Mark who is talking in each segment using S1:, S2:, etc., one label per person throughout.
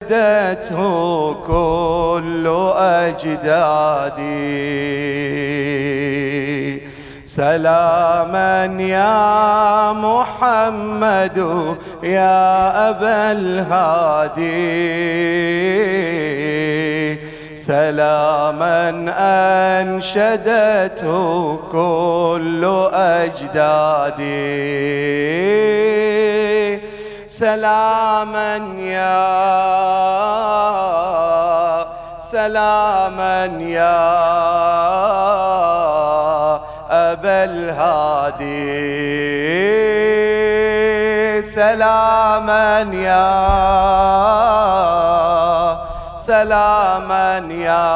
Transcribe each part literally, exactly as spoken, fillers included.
S1: ردته كل أجدادي. سلاما يا محمد يا أبا الهادي، سلاما أنشدته كل أجدادي. سلاما يا سلاما يا أبا الهادي، سلاما يا سلاما يا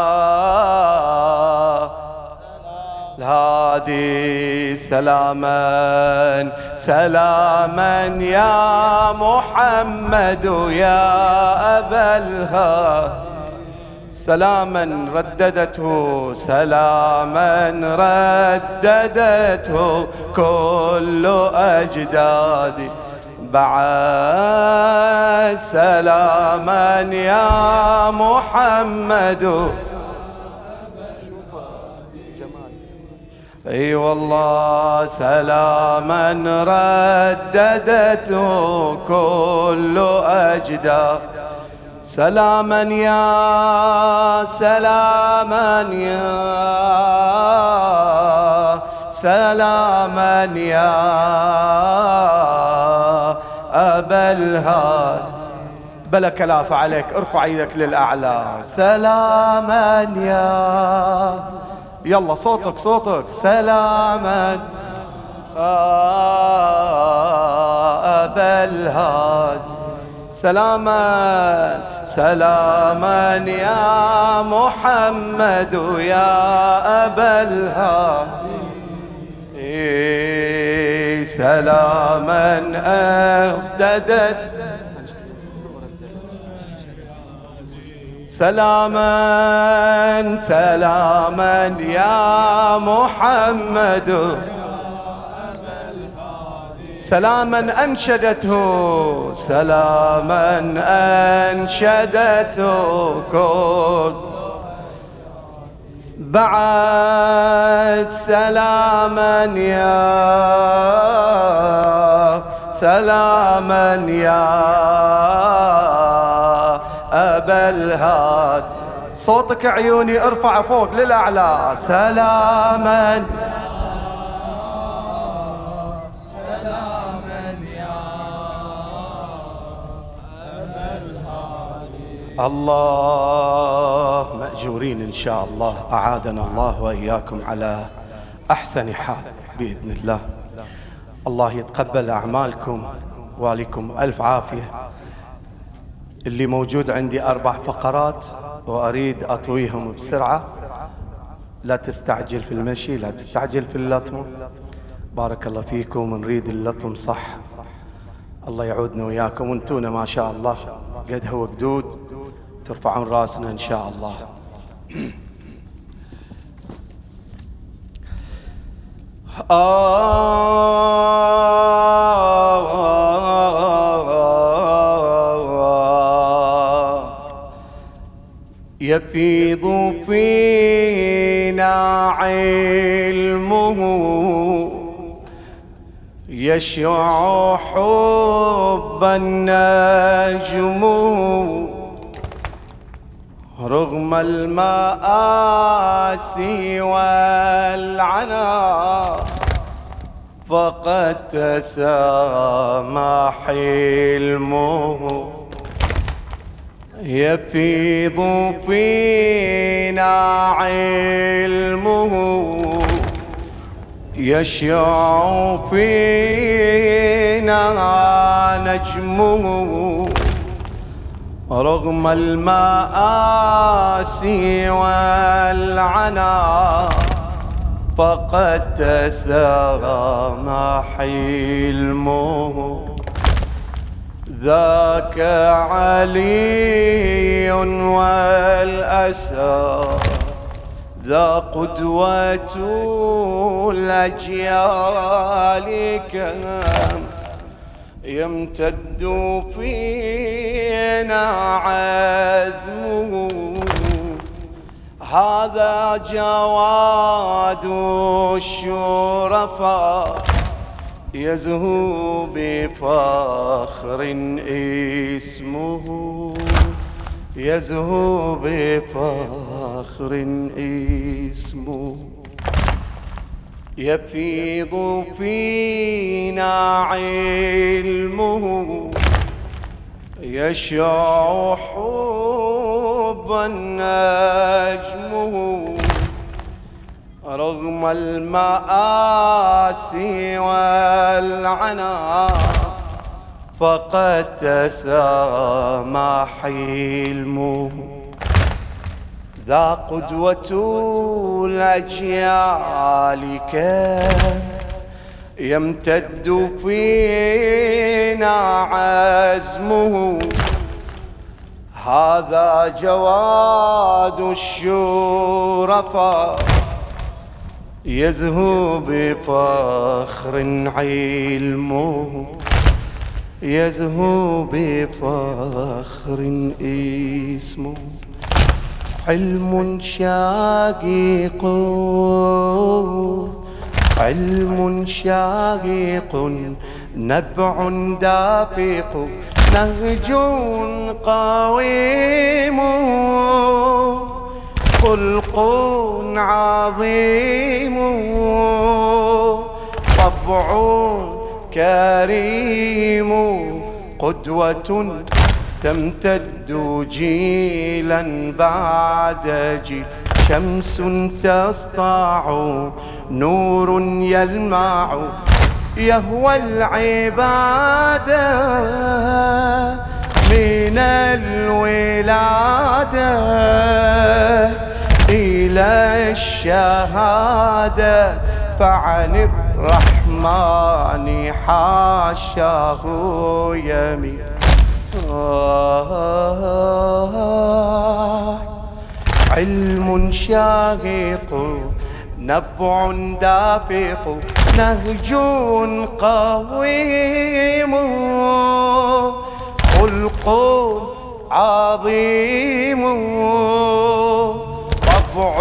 S1: الهادي. سلاما سلاما يا محمد يا أبا الهادي، سلاما رددته سلاما رددته كل أجدادي. بعد سلاما يا محمد، اي والله سلاما رددته كل أجدادي. سلاما يا سلاما يا سلاما يا أبا الهادي. بلا كلافة عليك، ارفع يدك للأعلى. سلاما يا، يلا صوتك صوتك. سلاما أبا الهادي، سلاما سلاما يا محمد يا أبا الهادي، سلاما أبددت سلاما سلاما يا محمد، سلاما أنشدته سلاما أنشدته كل. بعد سلاما يا سلاما يا أبا الهادي. صوتك عيوني ارفع فوق للأعلى. سلاما الله. مأجورين إن شاء الله، أعاذنا الله وإياكم على أحسن حال بإذن الله. الله يتقبل أعمالكم ولكم ألف عافية. اللي موجود عندي أربع فقرات وأريد أطويهم بسرعة، لا تستعجل في المشي، لا تستعجل في اللطم. بارك الله فيكم، نريد اللطم صح. الله يعودنا وياكم، وانتونا ما شاء الله قد هو قدود، ترفعون راسنا إن شاء الله. يفيض فينا علمه، يشع حب النجم، رغم المآسي والعنا فقد تسامى حلمه. يفيض فينا علمه، يشع فينا نجمه، رغم المآسي والعنا فقد تسامى حلمه. ذاك علي والأسى، ذا قدوة الأجيال، كم يمتد فينا عزمه، هذا جواد الشرفاء يزهو بفخر اسمه، يزهو بفخر اسمه. يفيض فينا علمه، يشع حبا نجمه، رغم المآسي والعنا فقد تسامى حلمه. ذا قدوة الأجيال كان يمتد فينا عزمه، هذا جواد الشرفاء يزهو بفخر علمه، يزهو بفخر اسمه. علم شاقيق، علم شاقيق، نبع دافق، نهج قويم، خلق عظيم، طبع كريم، قدوة تمتد جيلا بعد جيل، شمس تسطع، نور يلمع، يهوى العبادة من الولادة إلى الشهادة، فعن الرحمن حاشاه يمين. علم شاهق، نبع دافق، نهج قويم، خلق عظيم، طبع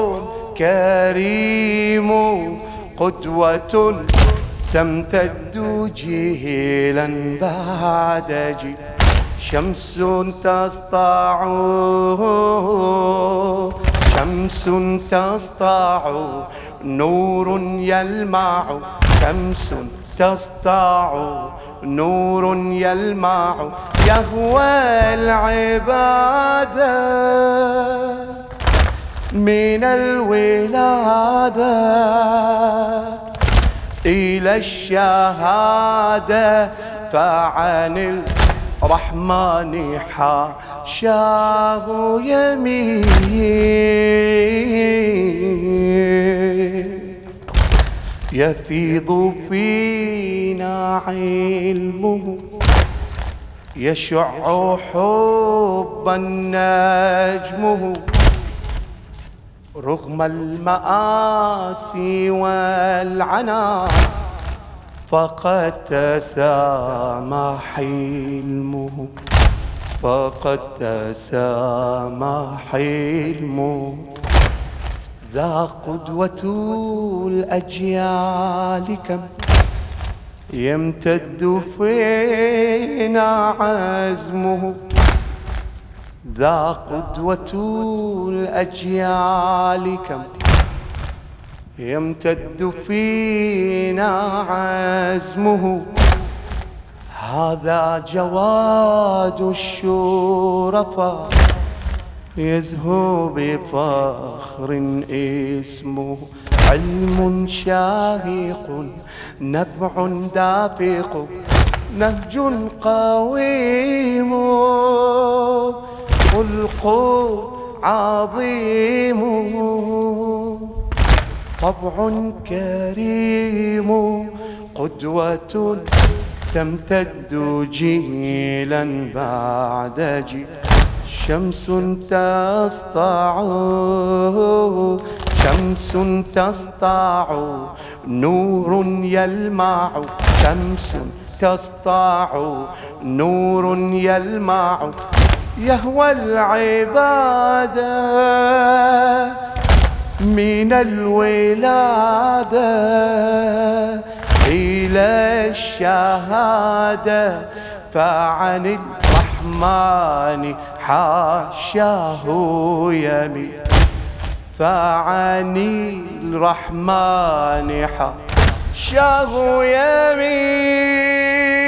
S1: كريم، قدوة تمتد جيلا بعد جيل، شمس تسطع، شمس تسطع، نور يلمع، شمس تسطع، نور يلمع، يهوى العبادة من الولادة إلى الشهادة، فعن الرحمن حاشاه يمين. يفيض فينا علمه، يشع حبا نجمه، رغم المآسي والعنا فقد تسامى حلمه، فقد تسامى حلمه. ذا قدوة الأجيال كم يمتد فينا عزمه، ذا قدوة الأجيال كم يمتد فينا عزمه، هذا جواد الشرفاء يزهو بفخر اسمه. علم شاهق، نبع دافق، نهج قويم، خلق عظيم، طبع كريم، قدوة تمتد جيلا بعد جيل، شمس تسطع، شمس تسطع، نور يلمع، شمس تسطع نور يلمع يهوى العبادة من الولادة إلى الشهادة فعن الرحمن حاشاه يمين فعن الرحمن حاشاه يمين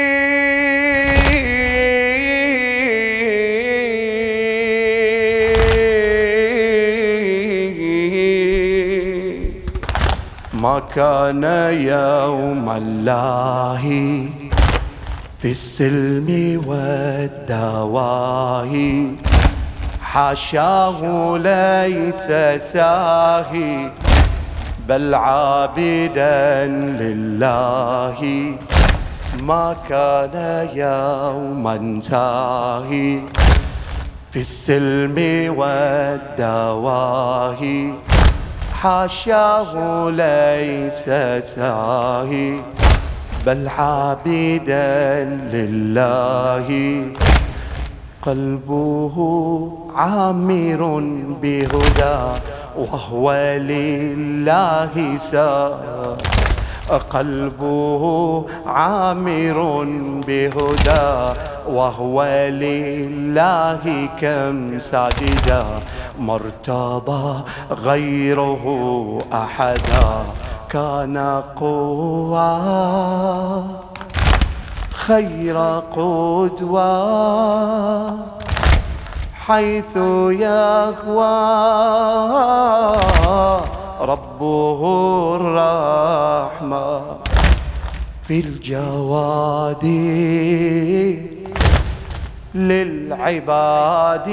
S1: ما كان يوم الله في السلم والدواهي حاشاه ليس ساهي بل عابدا لله ما كان يوما ساهي في السلم والدواهي حاشاه ليس ساهي بل عابدا لله قلبه عامر بهدى وهو لله سار قلبه عامر بهدى وهو لله كم ساجدا ما ارتضى غيره أحدا كان قوة خير قدوة حيث يهوى ربه الرحمة في الجواد للعباد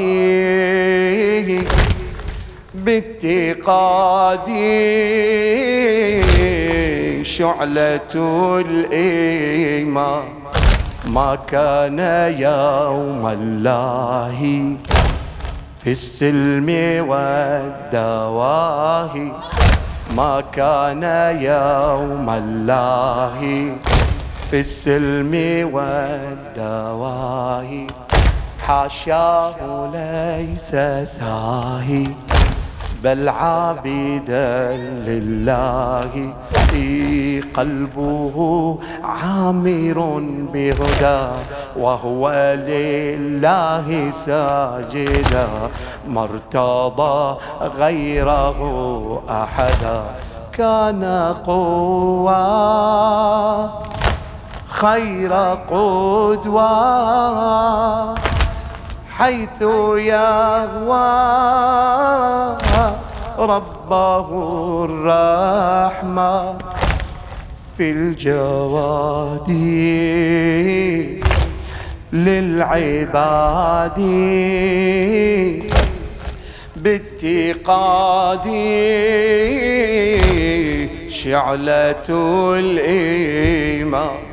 S1: باتقاد شعلة الإيمان ما كان يوم الله في السلم والدواهي ما كان يوم الله في السلم والدواهي حاشاه ليس ساهي بل عابدا لله قلبه عامر بهدى وهو لله ساجدا ما ارتضى غيره أحدا كان قوة خير قدوة حيث يهوى ربه الرحمة في الجواد للعباد باتقاد شعلة الإيمان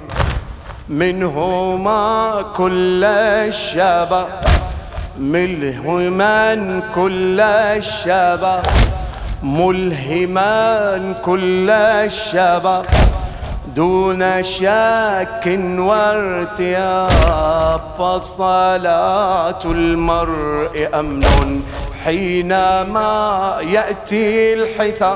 S1: منهما كل الشباب ملهما كل الشباب ملهما كل الشباب دون شك وارتياب فصلاة المرء أمن حينما يأتي الحساب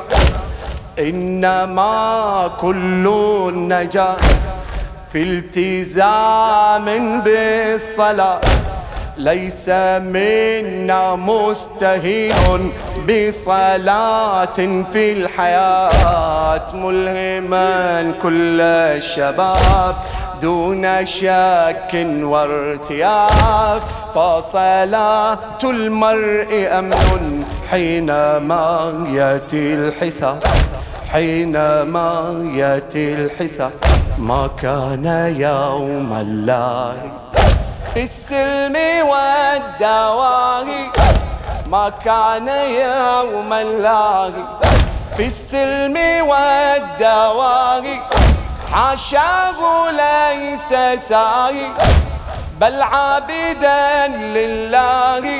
S1: إنما كل النجاة في التزام بالصلاة ليس منا مستهين بصلاة في الحياة ملهما كل الشباب دون شك وارتياب فصلاة المرء أمن حينما يأتي الحساب حينما يأتي الحساب ما كان يوم الله في السلم والدواهي ما كان يوم الله في السلم والدواهي حاشاه ليس ساهي بل عابدا لله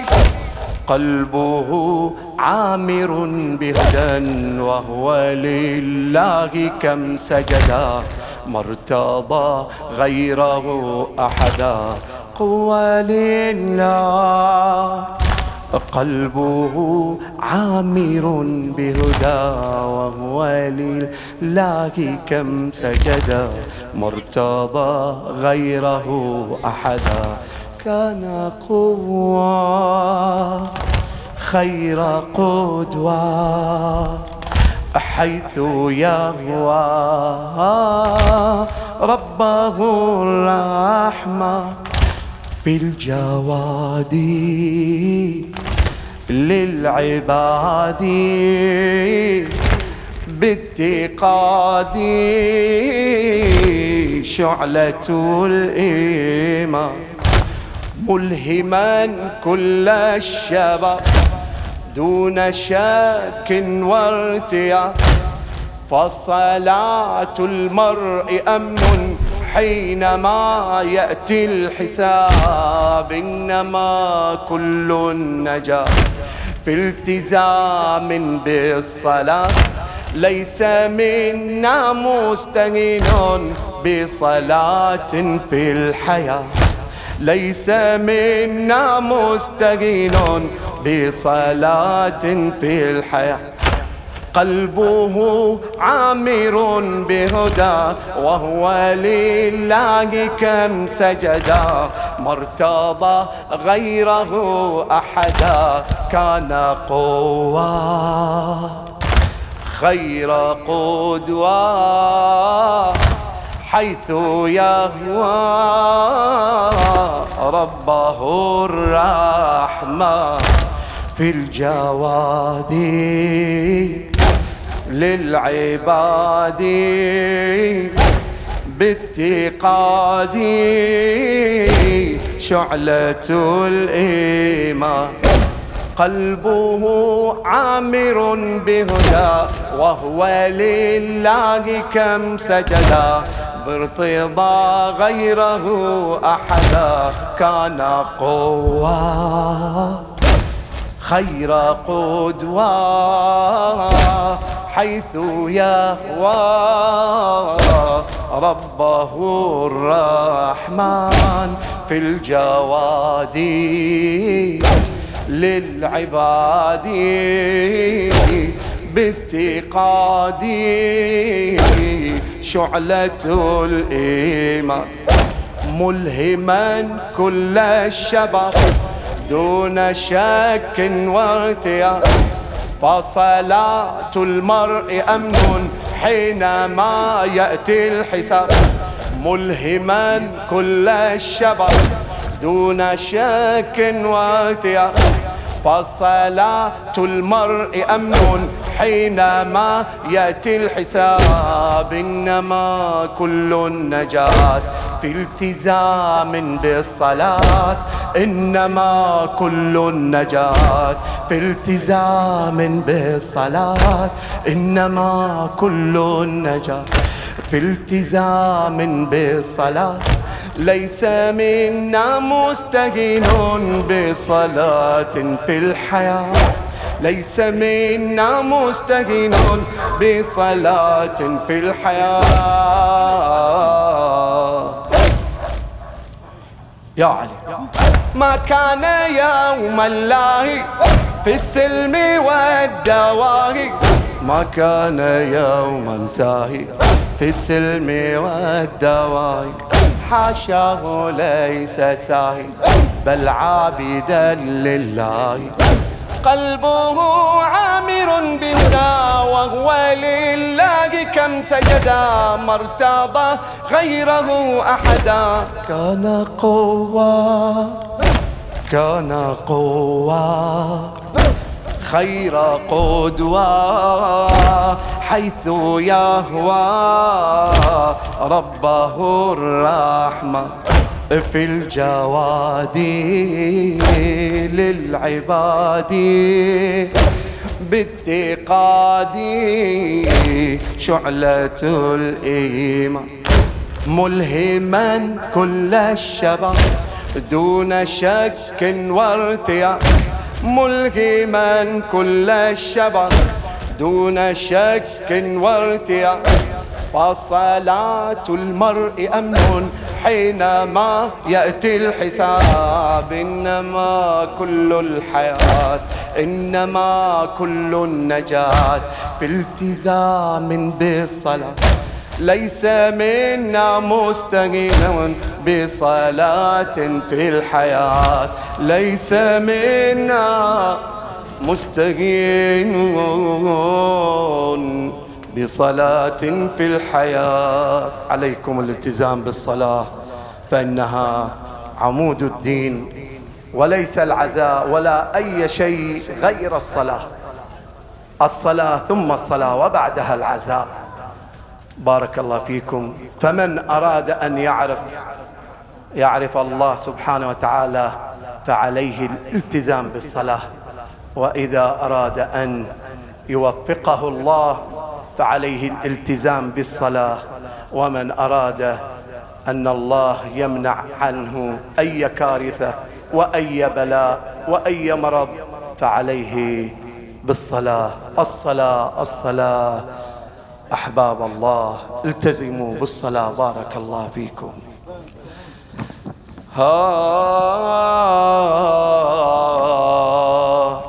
S1: قلبه عامر بهدى وهو لله كم سجدا ما ارتضى غيره أحدا. قوة لله قلبه عامر بهدى، وهو لله كم سجدا. ما ارتضى غيره أحدا. كان قوة خير قدوة حيث يهوى ربه الرحمة في الجواد للعباد باتقاد شعلة الإيمان ملهما كل الشباب دون شك وارتياب. فصلاة المرء أمن حينما يأتي الحساب. إنما كل النجاة في التزام بالصلاة. ليس منا مستهين بصلاة في الحياة. ليس منا مستهين بصلاة في الحياة. قلبه عامر بهدى وهو لله كم سجدا. ما ارتضى غيره أحدا. كان قوة خير قدوة حيث يهوى ربه الرحمة في الجواد للعباد باتقاد شعلة الإيمان. قلبه عامر بهدى وهو لله كم سجدا. بارتضى غيره أحدا. كان قوة خير قدوة حيث يهوى ربه الرحمن في الجواد للعباد باتقاد شعلة الإيمان ملهما كل الشباب دون شك وارتياب. فصلاة المرء أمن حينما يأتي الحساب. ملهما كل الشباب دون شك وارتياب. فصلاة المرء أمن حينما يأتي الحساب. إنما كل النجاة في التزام بالصلاة. إنما كل النجاة في التزام بالصلاة. إنما كل النجاة في التزام بالصلاة. ليس منا مستهين بصلاة في الحياة. ليس منا مستهين بصلاة في الحياة. يا علي ما كان يوم الله في السلم والدواهي. ما كان يوما ساهي في السلم والدواهي. حاشاه ليس ساهي بل عابدا لله. قلبه عامر بالله وهو لله كم سجدا. ما ارتضى غيره أحدا. كان قوة كان قوة خير قدوة حيث يهوى ربه الرحمة في الجواد للعباد باتقاد شعلة الإيمان ملهما كل الشباب دون شك وارتياب. ملهما كل الشباب دون شك وارتياب. فصلاة المرء أمن حينما يأتي الحساب. إنما كل الحياة إنما كل النجاة في التزام بالصلاة. ليس منا مستغين بصلاة في الحياة. ليس منا مستغين بصلاة في الحياة. عليكم الالتزام بالصلاة فإنها عمود الدين، وليس العزاء ولا أي شيء غير الصلاة. الصلاة ثم الصلاة وبعدها العزاء. بارك الله فيكم. فمن أراد أن يعرف يعرف الله سبحانه وتعالى فعليه الالتزام بالصلاة، وإذا أراد أن يوفقه الله فعليه الالتزام بالصلاة. ومن أراد أن الله يمنع عنه أي كارثة وأي بلاء وأي مرض فعليه بالصلاة. الصلاة الصلاة. أحباب الله التزموا بالصلاة. بارك الله فيكم. ها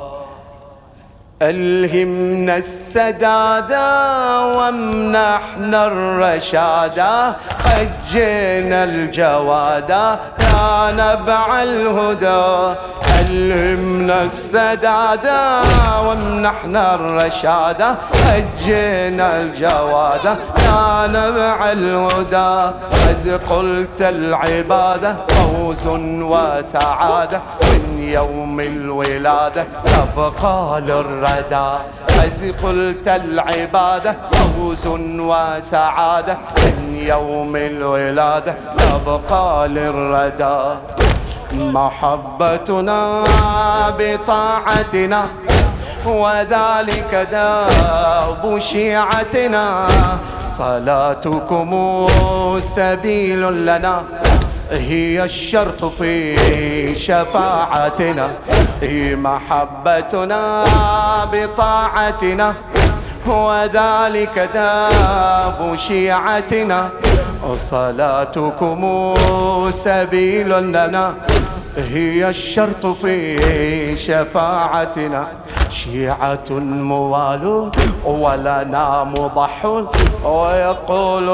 S1: ألهمنا السدادة وامنحنا الرشادة، قد جينا الجوادة يا نبع الهدى. ألهمنا السدادة وامنحنا الرشادة، قد جينا الجوادة يا نبع الهدى. قد قلت العبادة فوز وسعادة، من يوم الولادة تبقى للردى. قد قلت العبادة فوز وسعادة، من يوم الولادة تبقى للردى. محبتنا بطاعتنا وذلك داب شيعتنا. صلاتكم سبيل لنا، هي الشرط في شفاعتنا. محبتنا بطاعتنا وذلك داب شيعتنا. صلاتكم سبيل لنا، هي الشرط في شفاعتنا. شيعة موال ولنا مضح، ويقول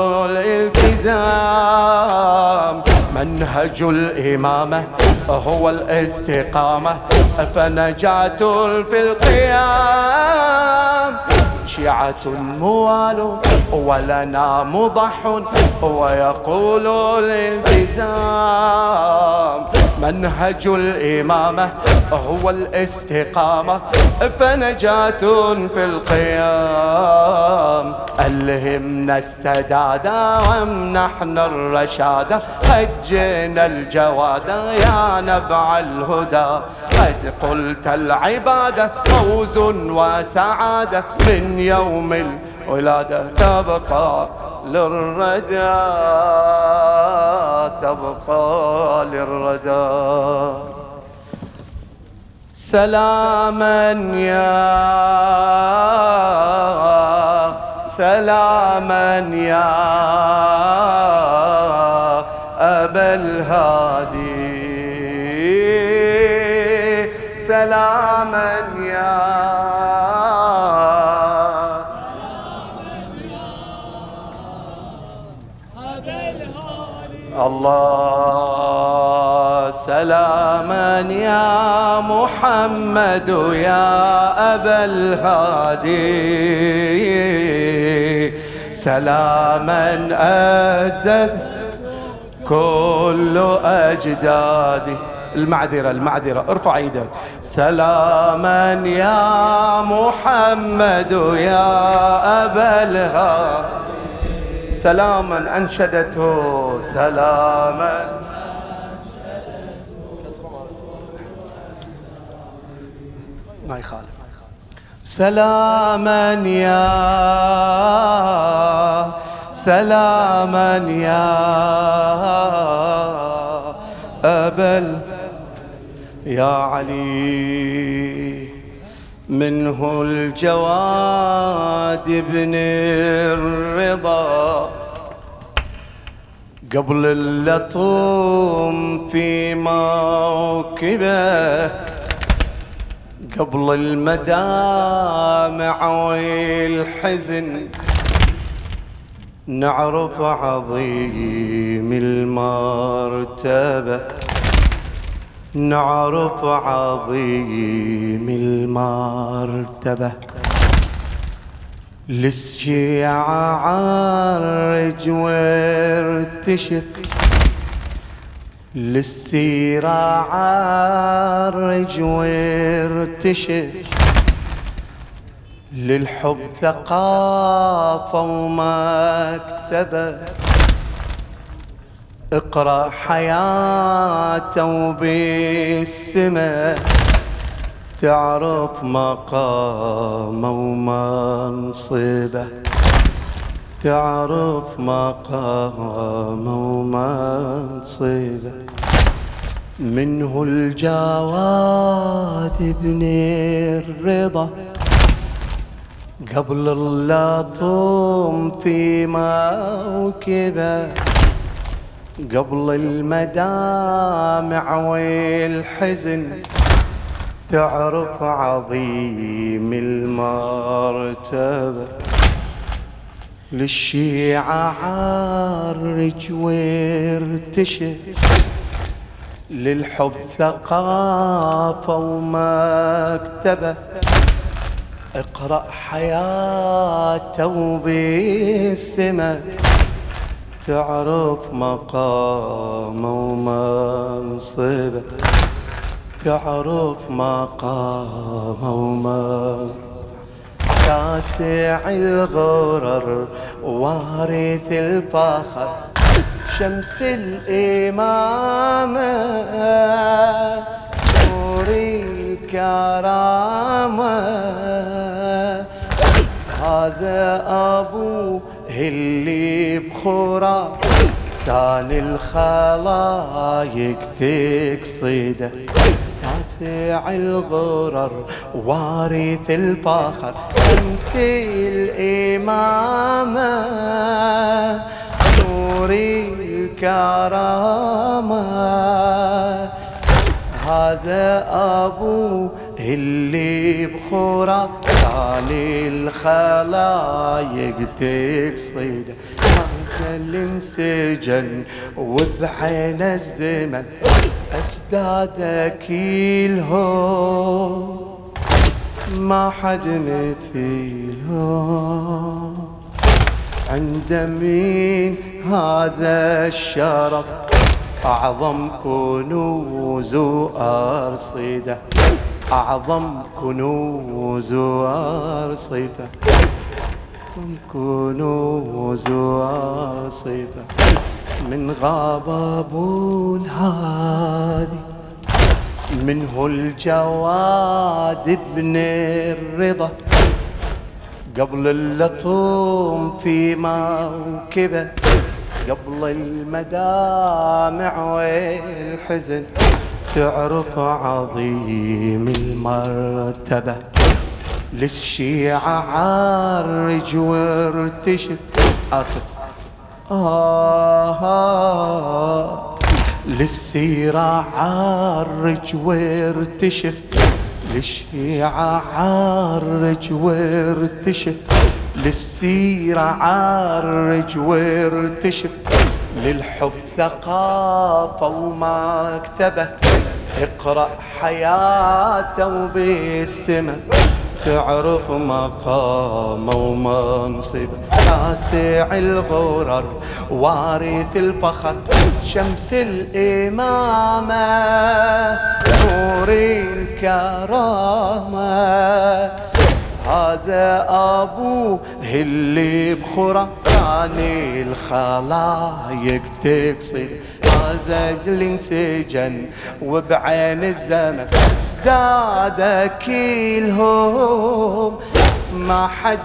S1: الالتزام منهج الإمامة هو الاستقامة، فنجاة في القيام. شيعة موال ولنا مضح، ويقول الالتزام منهج الإمامة هو الاستقامة، فنجاة في القيام. ألهمنا السدادة وامنحنا الرشادة، هجنا الجوادة يا نبع الهدى. قد قلت العبادة فوز وسعادة، من يوم الولادة تبقى للردى تبقى للردى. سلاما يا سلاما يا أبا الهادي، سلاما يا الله. سلاما يا محمد يا أبا الهادي، سلاما أدت كل أجدادي. المعذرة المعذرة ارفع ايدك. سلاما يا محمد يا أبا الهادي، سلاما أنشدته سلاما ما يخالف. سلاما يا سلاما يا أبا يا علي منه الجواد ابن الرضا قبل اللطم في موكبه قبل المدامع والحزن نعرف عظيم المرتبة نعرف عظيم المرتبة للشيعة عرج وارتشف للسيرة عرج وارتشف للحب ثقافة ومكتبة اقرأ حياته بالسماء تعرف مقامه ومنصبه تعرف مقامه ومنصبه منه الجواد ابن الرضا قبل اللطم في موكبه قبل المدامع والحزن تعرف عظيم المرتبة للشيعة عرج وارتشف للحب ثقافة ومكتبة اقرأ حياته بالسماء تعرف مقامه ومنصبه تعرف مقامه ومنصبه تاسع الغرر وارث الفخر شمس الإمامة نور الكرامة هذا أبوه اللي بخورا سان الخلايق تقصيده تاسع الغرر وارث الفخر شمس الإمامة نور الكرامة هذا أبوه اللي بخورا سان الخلايق تقصيده هذا اللي انسجن وبحين الزمن أجدادك كلهم ما حد مثيلهم عند مين هذا الشرف أعظم كنوز أرصده أعظم كنوز أرصده كنوز أرصده من غاب أبو الهادي منه الجواد ابن الرضا قبل اللطم في موكبه قبل المدامع والحزن تعرف عظيم المرتبة للشيعة عرج وارتشف آسف آه, آه للسيرة عرج وارتشف للشيعة عرج وارتشف للسيرة عرج وارتشف للحب ثقافة ومكتبة اقرأ حياته بالسماء تعرف مقامه ومنصبه تاسع الغرر وارث الفخر شمس الإمامة نور الكرامة هذا أبوه اللي بخراسان الخلايق تقصد هذا اللي انسجن وبعين الزمن دادا كلهم ما حد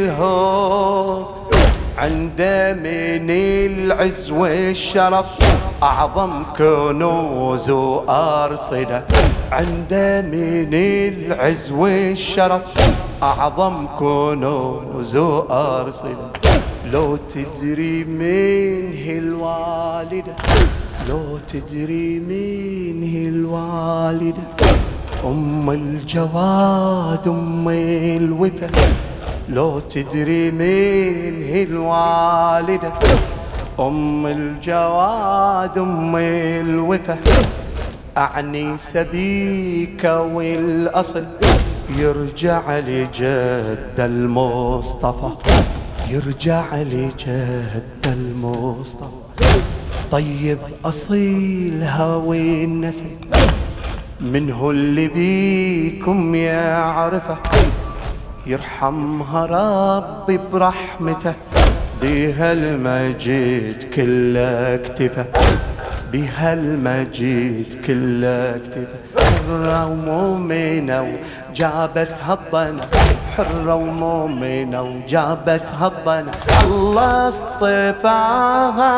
S1: مثلهم عنده من العز والشرف أعظم كنوز وأرصدة عنده من العز والشرف، أعظم كنوز وأرصدة. لو تدري من هي الوالدة، لو تدري من هي الوالدة، أم الجواد أم الوفا. لو تدري من هي الوالدة، أم الجواد أم الوفا. أعني سبيك والأصل يرجع لجد المصطفى، يرجع لجد المصطفى. طيب أصيلها والنسل منه اللي بيكم يعرفه، يرحمها ربي برحمته. بها المجيد كله اكتفى، بها المجيد كله اكتفى. حرة ومؤمنة وجابتها الضنا، حرة ومؤمنة وجابتها الضنا. الله اصطفاها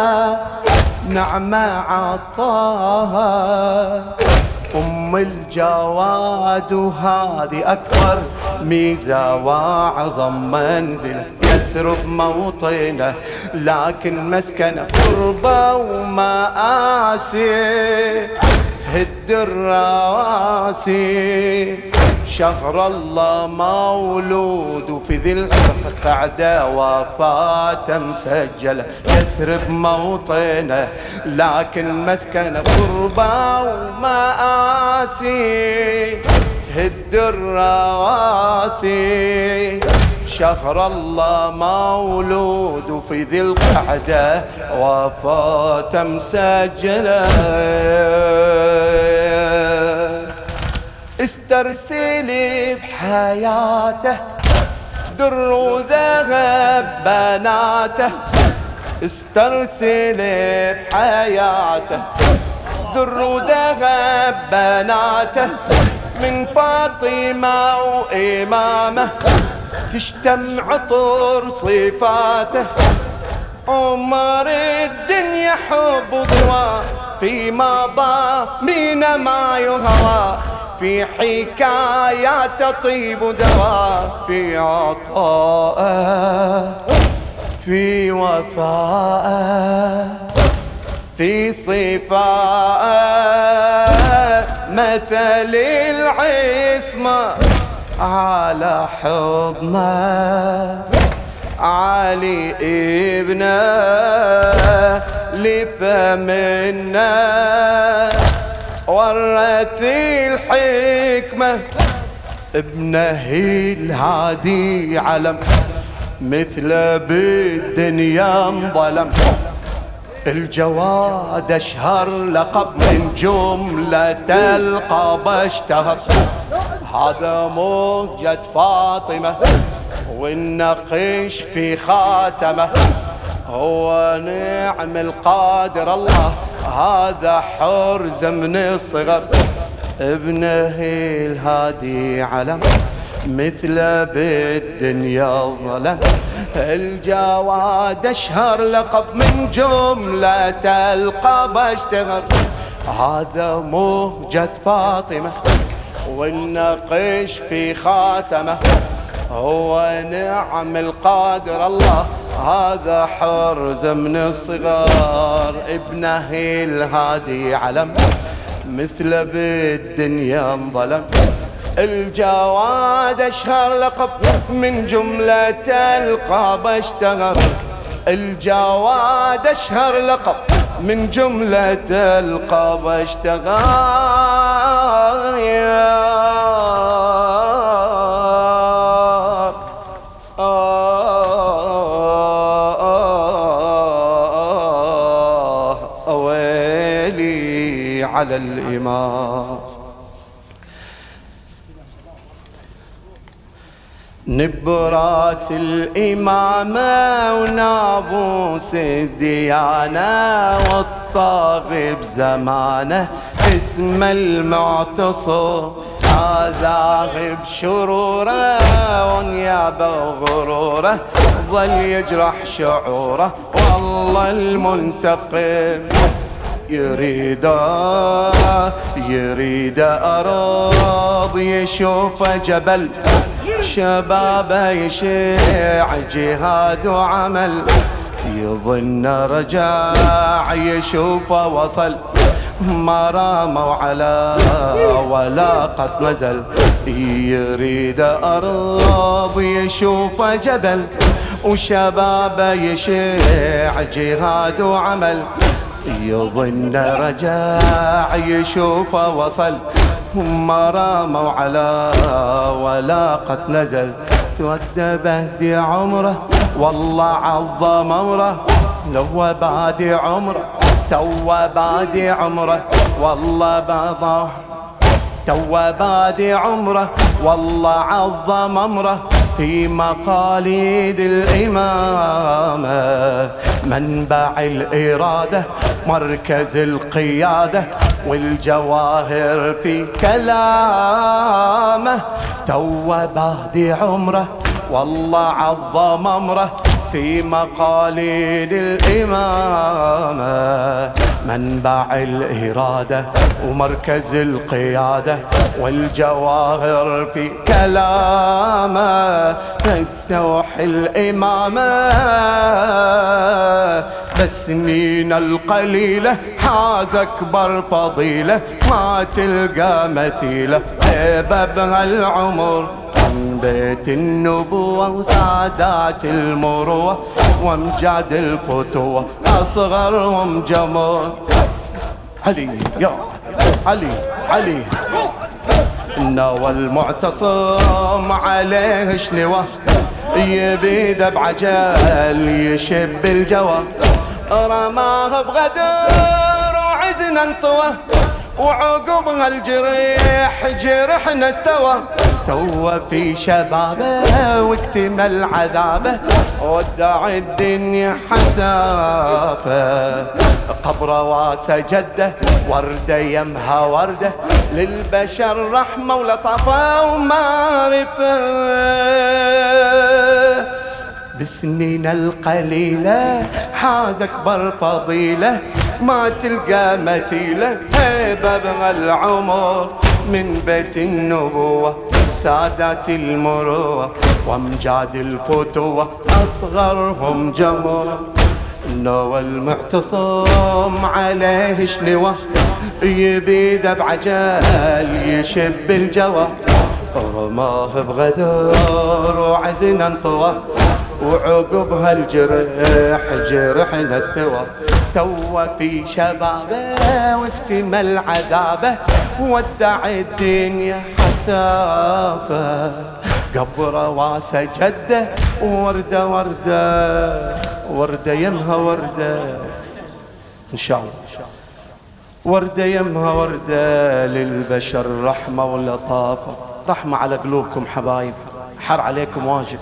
S1: نعمة عطاها، أم الجواد وهذه أكبر ميزة وأعظم منزلة. يثرب موطنه لكن مسكنه قربة ومآسي، تهد الرواسي. شهر الله مولود وفي ذي القعدة وفاة مسجلة. يثرب موطنه لكن مسكنه قربة ومآسي، تهد الرواسي. شهر الله مولود وفي ذي القعدة وفاة مسجلة. استرسلي بحياته در وذهب بناته، استرسلي بحياته در وذهب بناته. من فاطمة وإمامه تشتم عطر صفاته. عمر الدنيا حب وضوى في مضى من ما يهوى، في حكايات طيب ودواء، في عطاء في وفاء في صفاء. مثل العصمة على حضنه علي ابنه لفمنا. ورث الحكمة ابنه الهادي علم، مثل بالدنيا انظلم. الجواد اشهر لقب من جملة القاب اشتهر. هذا موجة فاطمة والنقش في خاتمه. هو نعم القادر الله هذا حرز من الصغر. ابنه الهادي علم، مثل بالدنيا ظلم. الجواد اشهر لقب من جملة القاب اشتهر. هذا مهجة فاطمة والنقش في خاتمه. هو نعم القادر الله هذا حرز من الصغار. ابنه الهادي علم، مثل بالدنيا انظلم. الجواد اشهر لقب من جملة القاب اشتهر. الجواد اشهر لقب من جملة القاب اشتهر. أويلي على الإمام. نبراس الإمامة ونابوس الديانة، والطاغب زمانه اسم المعتصم. هذا غب شروره ونياب غروره، ظل يجرح شعوره والله المنتقم. يريد يريد أرض يشوف جبل شبابه يشيع جهاد وعمل يظن رجع يشوف وصل ما راموا على ولا قد نزل يريد أرض يشوف جبل وشبابه يشيع جهاد وعمل يظن رجع يشوف وصل ما راموا على ولا قد نزل تودى بهدي عمره والله عظم امره لو بادي عمره تو بادي عمره والله بضاه تو بادي عمره والله عظم امره في مقاليد الإمامة منبع الإرادة مركز القيادة والجواهر في كلامه تو بادي عمره والله عظم امره في مقاليد الإمامة منبع الإرادة ومركز القيادة والجواهر في كلامه تفتح الإمامة بالسنين القليلة حاز أكبر فضيلة ما تلقى مثيلة بابها العمر بيت النبوة وسادات المروة وامجاد الفتوة أصغرهم جمال علي يا علي علي نوى المعتصم عليه شنوة يبيد بعجل يشب الجوى رماه بغدر وعزنا انطوى وعقبها الجريح جرحنا استوى تو في شبابه واكتمل عذابه ودع الدنيا حسافه قبره وسجده ورده يمها ورده للبشر رحمه ولطفه ومعرفه بالسنين القليلة حاز أكبر فضيلة ما تلقى مثيلة بابها العمر من بيت النبوة سادات المروة وامجاد الفتوة أصغرهم جمر نوى المعتصم عليه شنوة يبيد بعجل يشب الجوى رماه بغدر وعزنا انطوى وعقبها الجرح جرحنا استوى تو في شبابه واكتمل عذابه ودع الدنيا حسافه قبره وسجده وردة وردة وردة يمها وردة إن شاء الله وردة يمها وردة للبشر رحمة ولطافة رحمة على قلوبكم حبايب حر عليكم واجب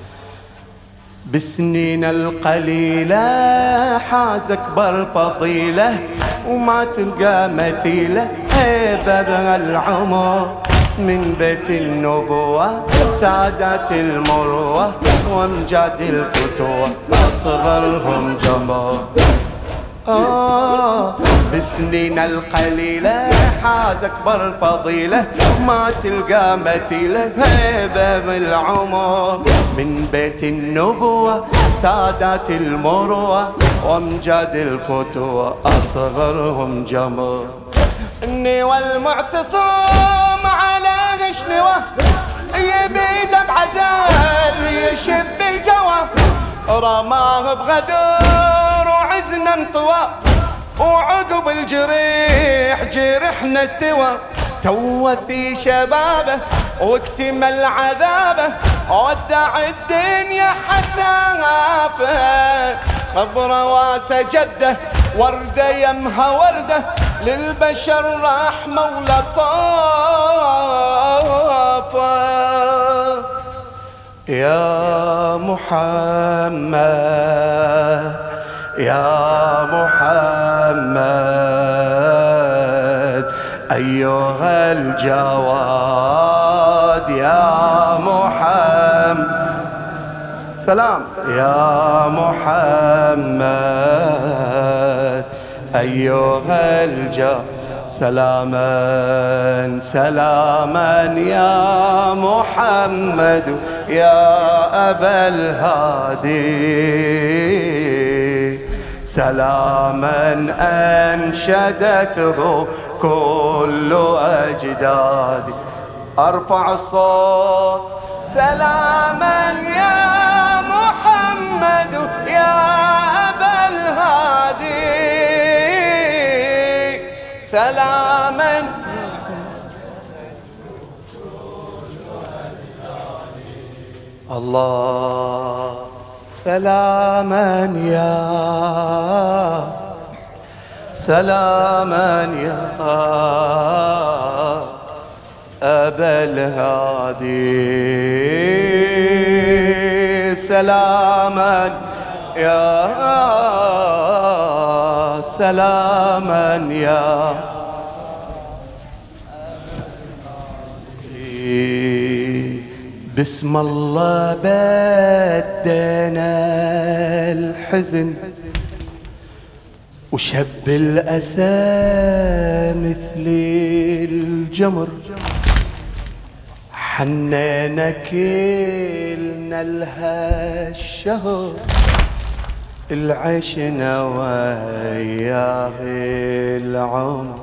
S1: بالسنين القليلة حاز أكبر فضيلة وما تلقى مثيلة بابها العمر من بيت النبوة سادات المروة وامجاد الفتوة أصغرهم جمال آه بالسنين القليلة حاز أكبر فضيلة ما تلقى مثيلة باب العمر من بيت النبوة سادات المروة وامجاد الفتوة أصغرهم جمال إني والمعتصم عليه شنوة يبيد بعجل يشب الجوى رماه بغدر وعزنا انطوى وعقب الجريح جرحنا استوى تو في شبابه واكتمل عذابه ودع الدنيا حسافه قبره وسجده ورده يمها ورده للبشر رحمه ولطافه يا محمد يا محمد أيها الجواد يا محمد سلام يا محمد أيها الجار سلاما سلاما يا محمد يا أبا الهادي، سلاما أنشدته كل أجدادي. أرفع الصوت سلاما يا محمد يا أبا الهادي، سلاما الله، سلاما يا سلاما يا أبا الهادي، سلاما يا سلاما يا بسم الله بدنا الحزن وشب الأسى مثل الجمر، حنينا كلنا لها الشهر، العشنا وياه العمر،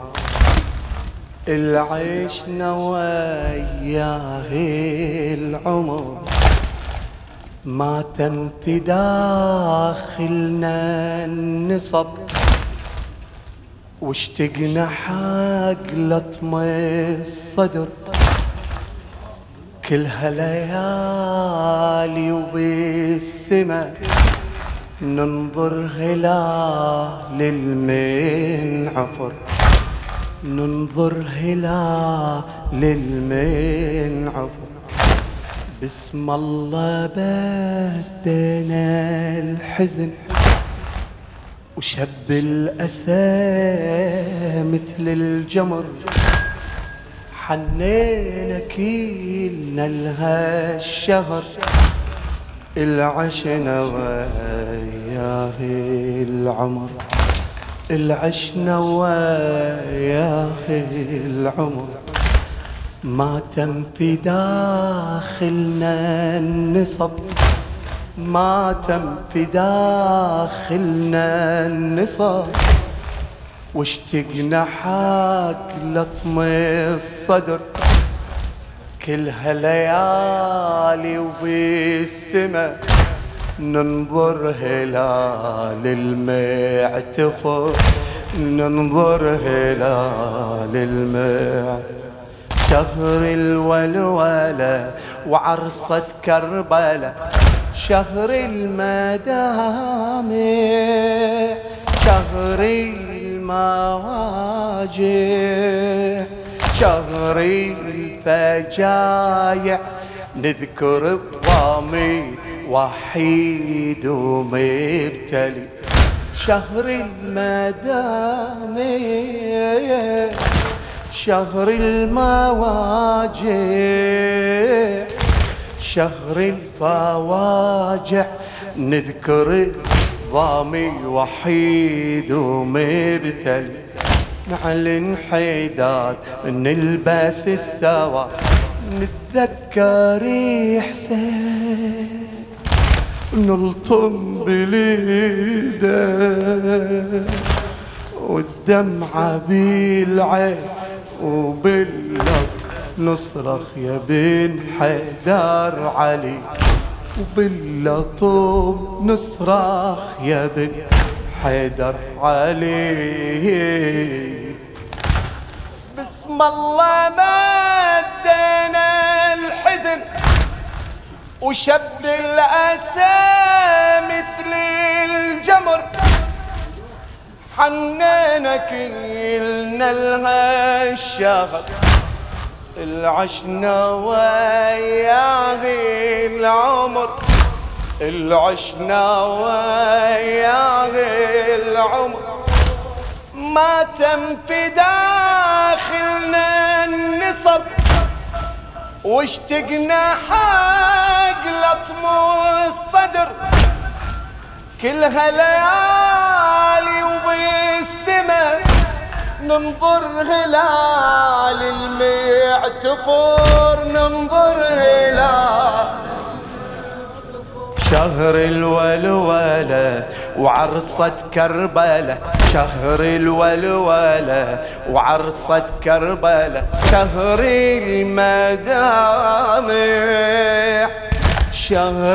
S1: العشنا وياه العمر، ما تم في داخلنا النصب، واشتقنا حق لطم الصدر، كلها ليالي وبالسما ننظر هلال المنعفر، ننظر هلال المنعفر. بسم الله بدنا الحزن وشب الأسى مثل الجمر، حنينا كلنا لها الشهر، العشنا وياه العمر، العشنا وياه العمر، ما تم في داخلنا النصب، ما تم في داخلنا النصب، واشتقنا حق لطم الصدر، كلها ليالي وبالسما ننظر هلال المعتفر، ننظر هلال المعتفر. شهر الولولة وعرصة كربلاء، شهر المدامع، شهر المواجع، شهر الفجايع، نذكر الضامي وحيد ومبتلي، شهر المدامع، شهر المواجع، شهر الفواجع، نذكر الضامي وحيد ومبتلي، نعلن حيدات نلبس السوا، نتذكر حسين نلطم بليده، والدمعة بالعين وباللب نصرخ يا بن حيدر علي، وباللطم نصرخ يا بن حيدر علي. بسم الله مدنا الحزن وشب الأسى مثل الجمر، حنينا كلنا لها الشغل، العشنا وياه العمر، العشنا وياه العمر، ما تم في داخلنا النصب، واشتقنا حق لطم الصدر، كلها ليالي وبالسما ننظر هلال المعتفر، ننظر هلال شهر الولولة وعرصة كربلة، شهر الولولة وعرصة كربلة، شهر المدامع، شهر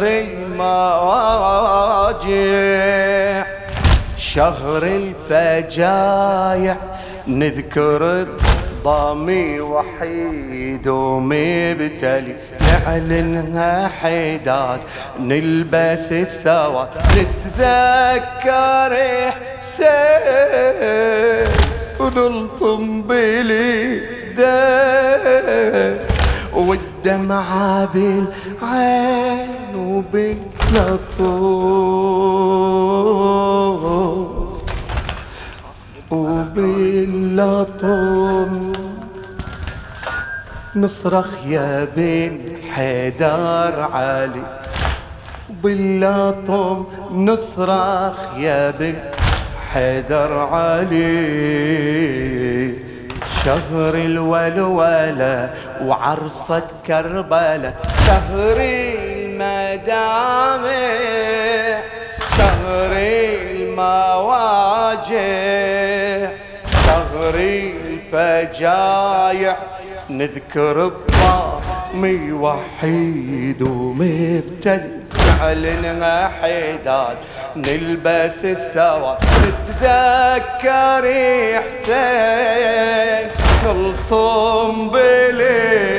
S1: المواجع، شهر الفجايع، نذكر ضامي وحيد ومبتلي، نعلنها حداد نلبس السوا، نتذكر حسين ونلطم باليدين، والدمعة بالعين وباللطم وباللطم، نصرخ يا بن حيدر علي، باللطم نصرخ يا بن حيدر علي، شهر الولولة وعرصة كربلة، شهر المدامع، شهر المواجع، شهر الفجايع، نذكر الضامي وحيد ومبتلي، نعلنها حداد نلبس السوا، نتذكر حسين نلطم بلي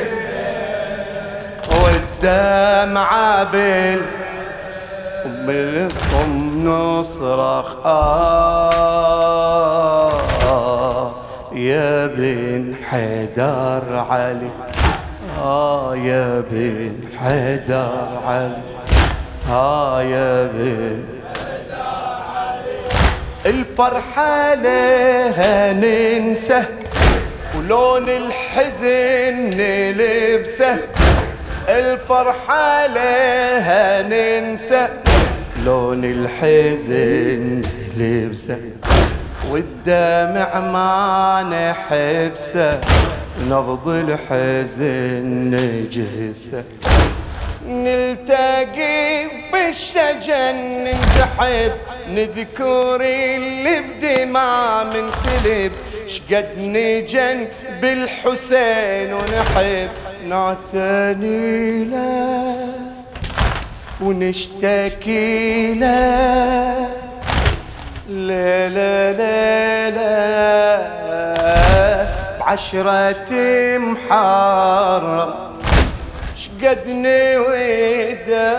S1: والدمعة بال بالطم، نصرخ آه يا بن حيدر علي، آه يا بن حيدر علي، آه يا بن حيدر علي، الفرحة لها ننسى ولون الحزن نلبسه، الفرحة لها ننسى لون الحزن نلبسه، والدمع ما نحبسه، نبض الحزن نجسه، نلتقي بالشجن ننسحب، نذكر اللي بدماء من سلب، شقد نجن بالحسين ونحب، نعتني له ونشتكي له، لا لا لا لا بعشرة محرم، شقد نوده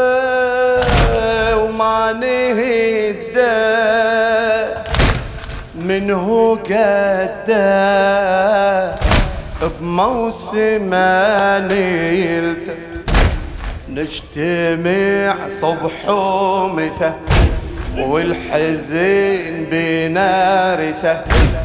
S1: وما نهده، منه قده بموسم نيلته، نجتمع صبح ومساء والحزن بنارسه،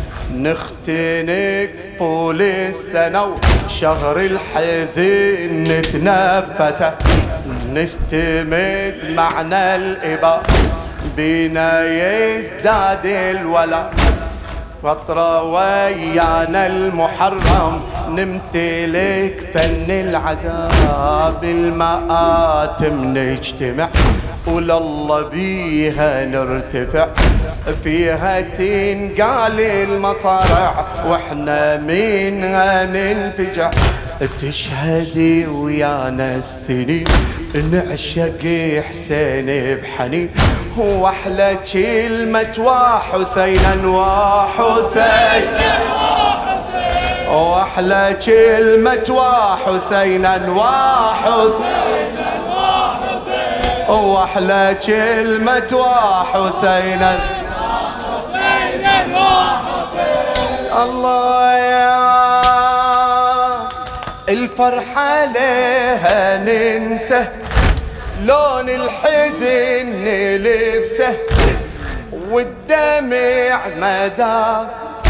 S1: نختنق طول السنة وشهر الحزن نتنفسه، نستمد معنى الإباء بينا يزداد الولا، فترة ويانا المحرم نمتلك فن العذاب، المآتم نجتمع ولله بيها نرتفع، فيها تنقال المصارع واحنا منها ننفجع، تشهدي ويانا السنين نعشق حسين بحنين، واحلى كلمة وحسينا وحسينا واحلى كلمة وحسينا وحسينا واحلى كلمة وحسينا الله يا الفرحة لها ننسى لون الحزن نلبسه، والدمع مدام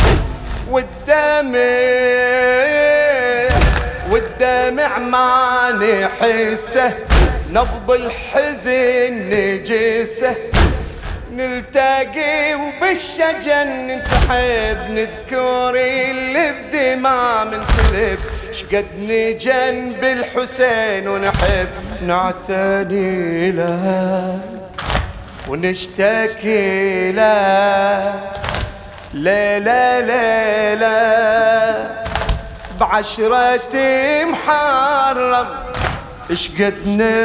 S1: والدمع والدمع ما نحسه، نبض الحزن نجسه، نلتقي وبالشجن تحب نذكري اللي بدماء من سلب شقد نجن بالحسين ونحب نعتني له ونشتكي له ليلة ليلة بعشرة محرم شقد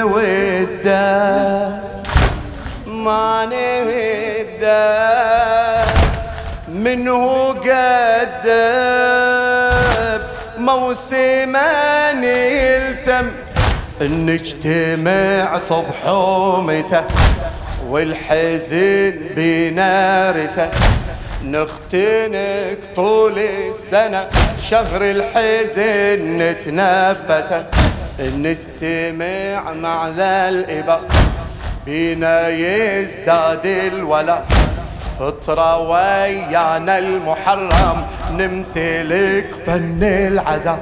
S1: نوده ما نبدا منه قدب موسما يلتم نجتمع صبح ومساء والحزن بينا رسا نختنق طول السنة شهر الحزن نتنفسه نستمع مع الإباء بينا يزداد الولاء فطرة ويانا المحرم نمتلك فن العزاء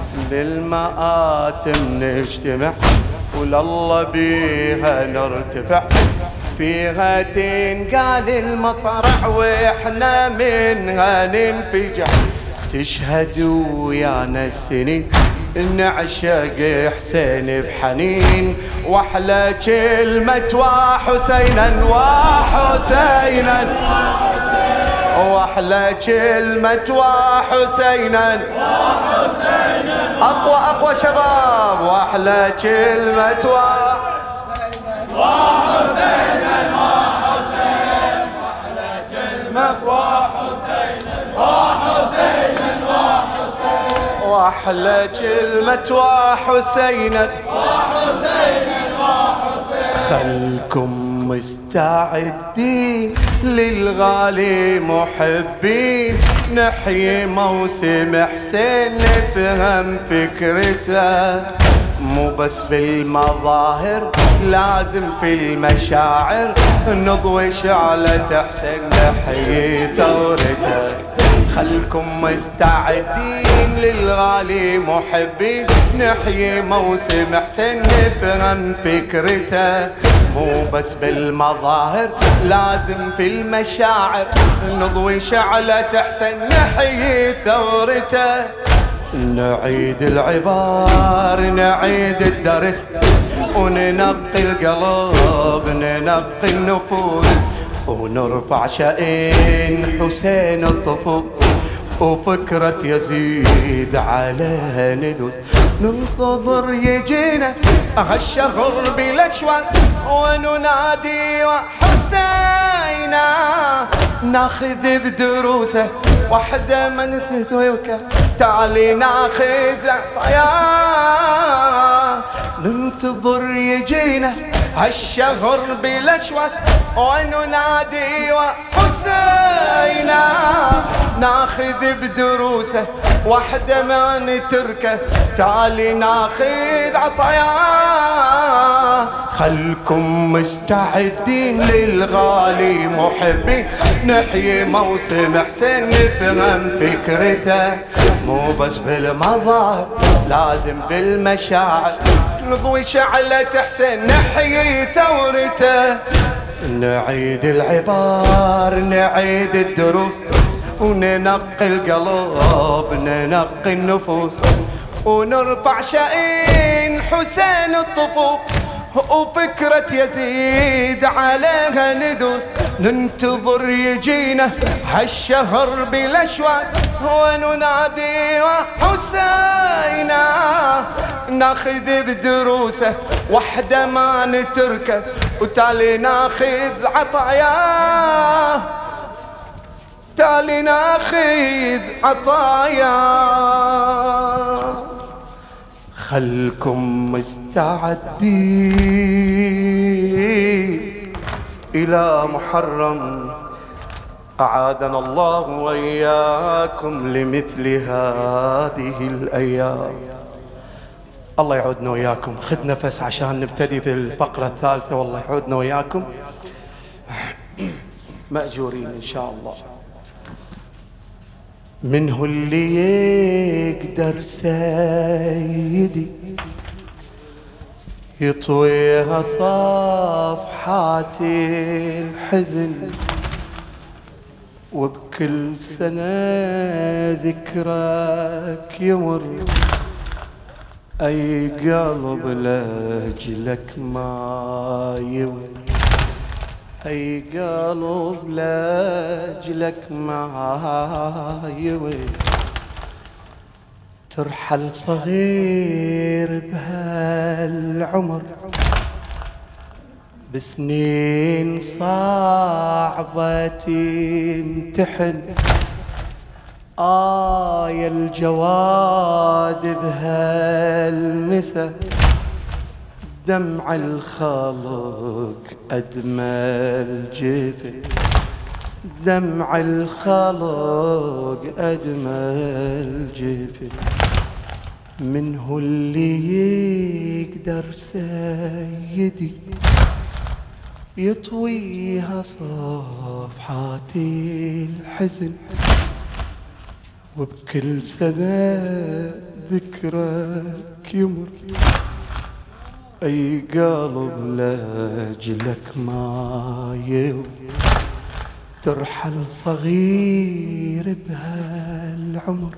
S1: للمآتم نجتمع ولله بيها نرتفع فيها تنقال المصارع واحنا منها ننفجع تشهد ويانا السنين نعشق حسين بحنين واحلى كلمة وحسينا وحسينا واحلى كلمة وحسينا اقوى اقوى شباب واحلى كلمة وحسينا وحسينا واحلى كلمة وحسينا وحسينا واحلى كلمة وحسينا وحسينا خلكم مستعدين للغالي محبين نحيي موسم حسين نفهم فكرته مو بس بالمظاهر لازم في المشاعر نضوي شعلة حسين نحيي ثورته خلكم مستعدين للغالي محبين نحيي موسم حسين نفهم فكرته مو بس بالمظاهر لازم في المشاعر نضوي شعلة حسين نحيي ثورته نعيد العبار نعيد الدرس وننقي القلب ننقي النفوس ونرفع شأن حسين الطفل وفكرة يزيد عليها ندوس ننتظر يجينا هالشهر بالاشواق وننادي حسينا ناخذ بدروسه وحده من تثويك تعالي ناخذ عطاياه ننتظر يجينا هالشهر بالاشواق وننادي حسينا ناخذ بدروسه وحده ما نتركه تعالي ناخذ عطاياه خلكم مستعدين للغالي محبين نحيي موسم حسين نفهم فكرته مو بس بالمظاهر لازم بالمشاعر نضوي شعلة حسين نحيي ثورته نعيد العبار نعيد الدروس وننقي القلب ننقي النفوس ونرفع شأن حسين الطفوف وفكرة يزيد عليها ندوس ننتظر يجينا هالشهر بالاشواق وننادي حسينا ناخذ بدروسه وحده ما نتركه وتالي ناخذ عطاياه تالي ناخذ عطاياه خلكم مستعدين إلى محرم أعادنا الله وإياكم لمثل هذه الأيام. الله يعودنا وإياكم. خذ نفس عشان نبتدي في الفقرة الثالثة. والله يعودنا وإياكم مأجورين إن شاء الله. منه اللي يقدر سيدي يطويها صفحات الحزن، وبكل سنة ذكرك يمر. أي قلب لأجلك ما يوي، أي قلب لأجلك ما يوي. ترحل صغير بهالعمر، بسنين صعبة تمتحن. آه يا الجواد بهالمسا، دمع الخلق أدمى الجفن، دمع الخلق أدمى الجفن. من هو اللي يقدر سيدي يطويها صفحات الحزن، وبكل سنة ذكرك يمر. أي قلب لأجلك ما يوي، ترحل صغير بهالعمر،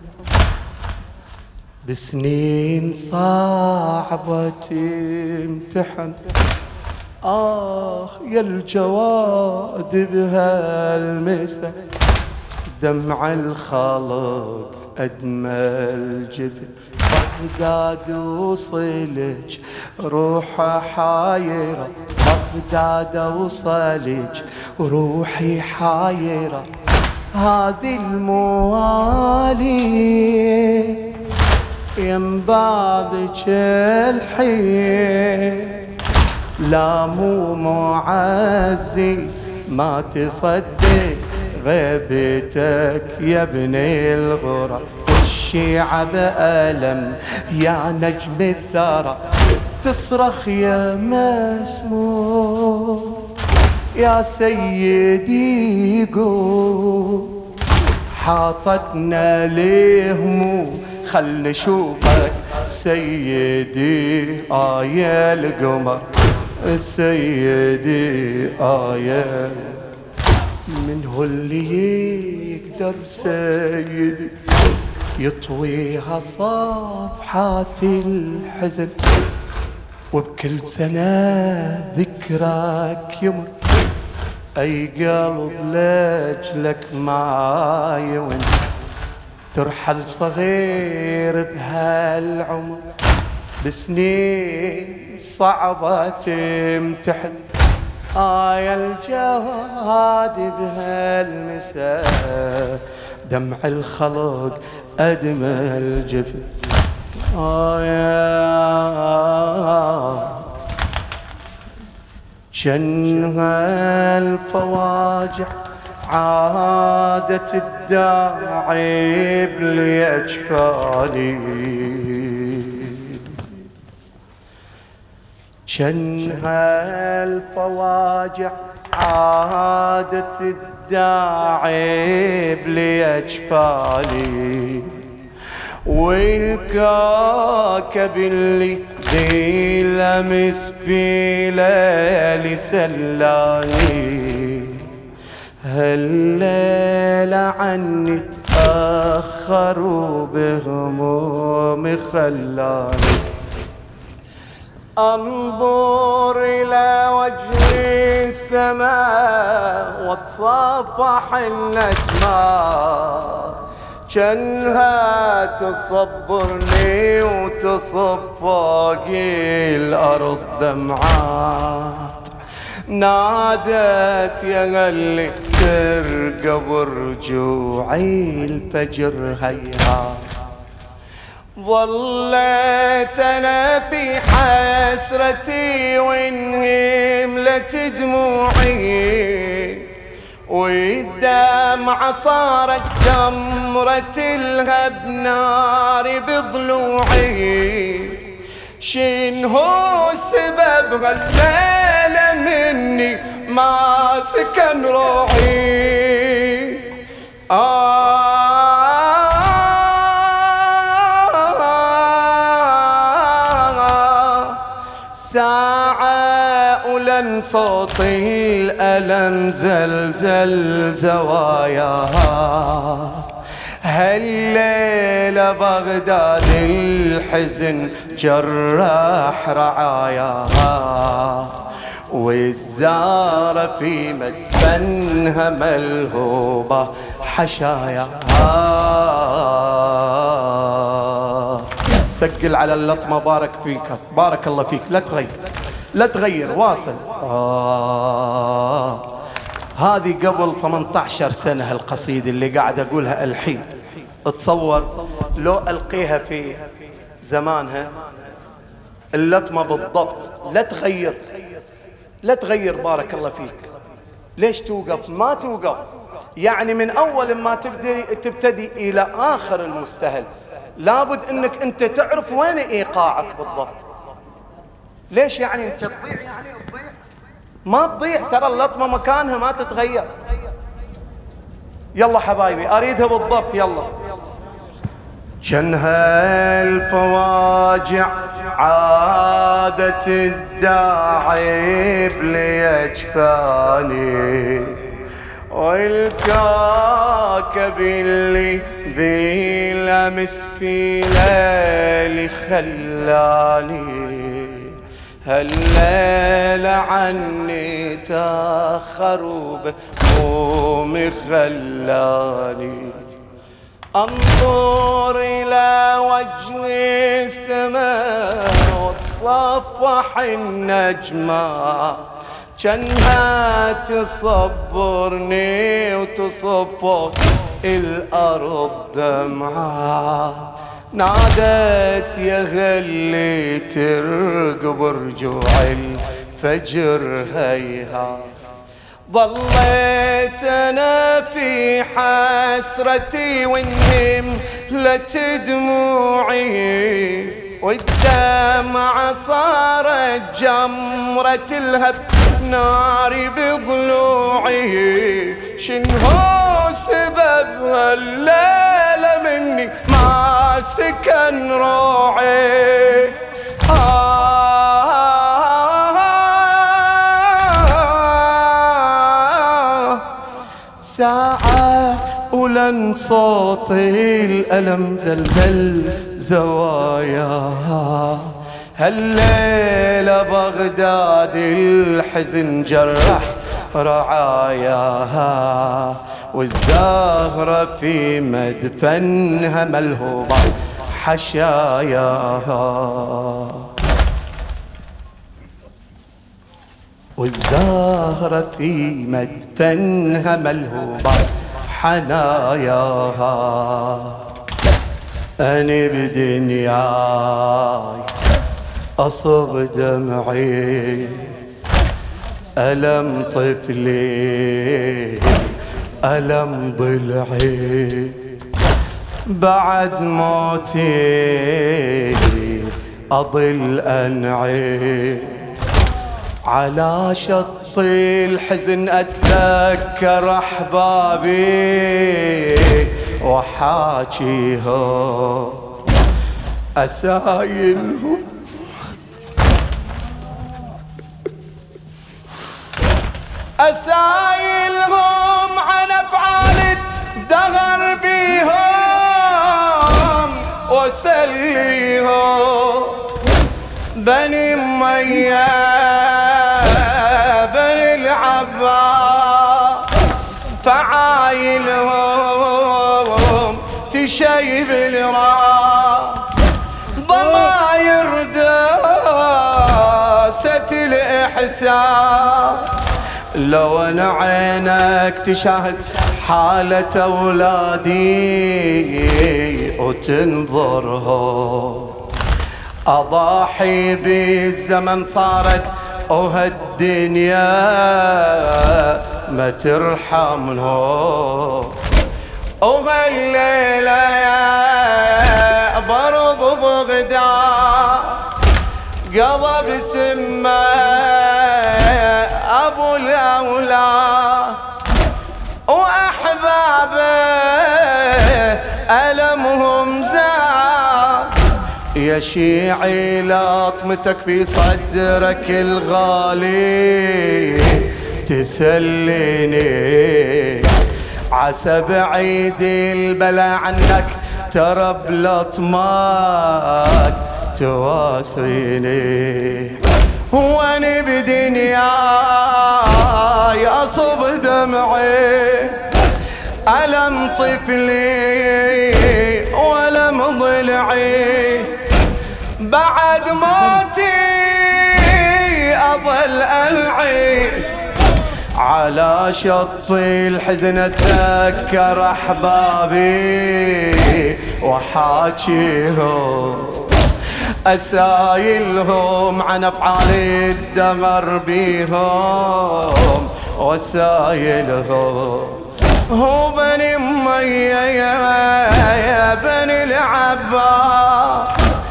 S1: بسنين صعبة تمتحن. آه يا الجواد بهالمسا، دمع الخلق أدمى الجفن. بغداد وصلج روحه حايرة، بغداد وصلج وروحي حايرة. هذه الموالي يم بابك الحين، لا مو معزي ما تصدق غيبتك يا ابني الغرى. والشيعة بألم يا نجم الثرى، تصرخ يا مسموع يا سيدي قول. حاطتنا ليهم خل نشوفك سيدي آية القمر، سيدي آية. من هو اللي يقدر سيدي يطويها صفحات الحزن، وبكل سنة ذكرك يمر. أي قلب لأجلك ما يون، ترحل صغير بهالعمر، بسنين صعبة تمتحن. آه يا الجواد بهالمساء، دمع الخلق أدمى الجفن. آه يا جنها الفواجع عادت الداعي بليجفاني، جنها الفواجع عادت الداعي بليجفاني. والكوكب اللي ذي لمس في ليالي سلاني، هالليلة عني تأخر وبهمومي خلاني. انظر إلى وجه السماء واتصفح النجمات، جنها تصبرني وتصب فوق الأرض دمعات. نادت يا اللي ترقب رجوعي الفجر هيهات. ظليت أنا في حسرتي وانهملت دموعي، والدمعة صارت جمرة الهب نار بضلوعي. شين هو سبب هالليلة مني ما سكن روحي؟ آه ساعة ولن صوت الألم زلزل زواياها، هالليلة بغداد الحزن جرح رعاياها، والزارة في مدفنها ملهوبة حشاياها. ثقل على اللطمة، بارك فيك، بارك الله فيك، لا تغير لا تغير، واصل. آه هذه قبل ثمانية عشر سنة القصيدة اللي قاعد أقولها الحين. اتصور لو ألقيها في زمانها اللطمة بالضبط، لا تغير لا تغير، بارك الله فيك. ليش توقف؟ ما توقف، يعني من أول ما تبدي تبتدي إلى آخر المستهل لابد أنك أنت تعرف وين إيقاعك بالضبط. ليش يعني أنت تضيع؟ يعني تضيع؟ ما تضيع، ترى اللطمة مكانها ما تتغير. يلا حبايبي أريدها بالضبط، يلا. جنها الفواجع عادة الداعي ليجفاني، والكوكب اللي بيلمس في ليلي خلاني، هالليلة عني تأخر وبهمومي خلاني، انظر إلى وجه السماء وتصفح النجمة، جنها تصبرني وتصفر الأرض دمعة، نادت يا غلي ترقب رجوع الفجر هيها، ظليت أنا في حسرتي وانهم لتدموعي، والدمعة صارت جمرة الهب ناري بضلوعي، شنو سبب هالليلة مني ما سكن روعي. آه ساعة ولن صوت الألم زلزل زواياها، هالليلة بغداد الحزن جرح رعاياها، والزهرة في مدفنها ملهوبة حشاياها، والزهرة في مدفنها ملهوبة حناياها. أنا بدنياي أصب دمعي، ألم طفلي ألم ضلعي، بعد موتي أضل أنعي، على شط الحزن أتذكر أحبابي وحاجيهم أسايلهم، أسايلهم عن أفعال الدهر بيهم، وسليهم بني أمية بني العباس، فعايلهم تشيب الراس، ضماير داست الإحساس، لو أنا عينك تشاهد حالة أولادي وتنظرهم، أضاحي بالزمن صارت وهالدنيا ما ترحمهم، وهالليلة يا برضو بغداد قضى بسمه أبو الأولاد، وأحبابه ألمهم زاد، يا شيعي لطمتك في صدرك الغالي تسليني، عسى بعيد البلا عنك ترى بلطمك تواسيني. واني بدنياي اصب دمعي ألم طفلي ولم ضلعي، بعد موتي أظل ألعي على شط الحزن أتذكر أحبابي وحاجيهم أسايلهم عن أفعال الدمر بيهم وسايلهم. هو بني أمية يا بني العباس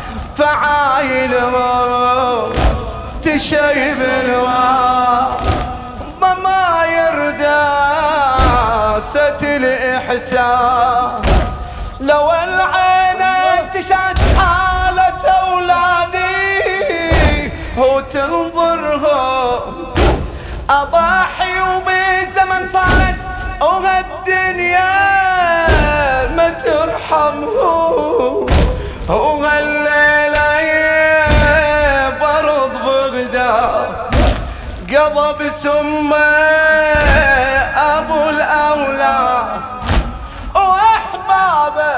S1: فعايلهم تشيب الراس ما يردى ست الإحسان. لو العين تشهد حالة أولادي هو تنظرهم أضاحي وبزمن صارت وهالدنيا ما ترحمهم. وهالليلة برض بغداد قضى بسمه أبو الأولاد وأحبابه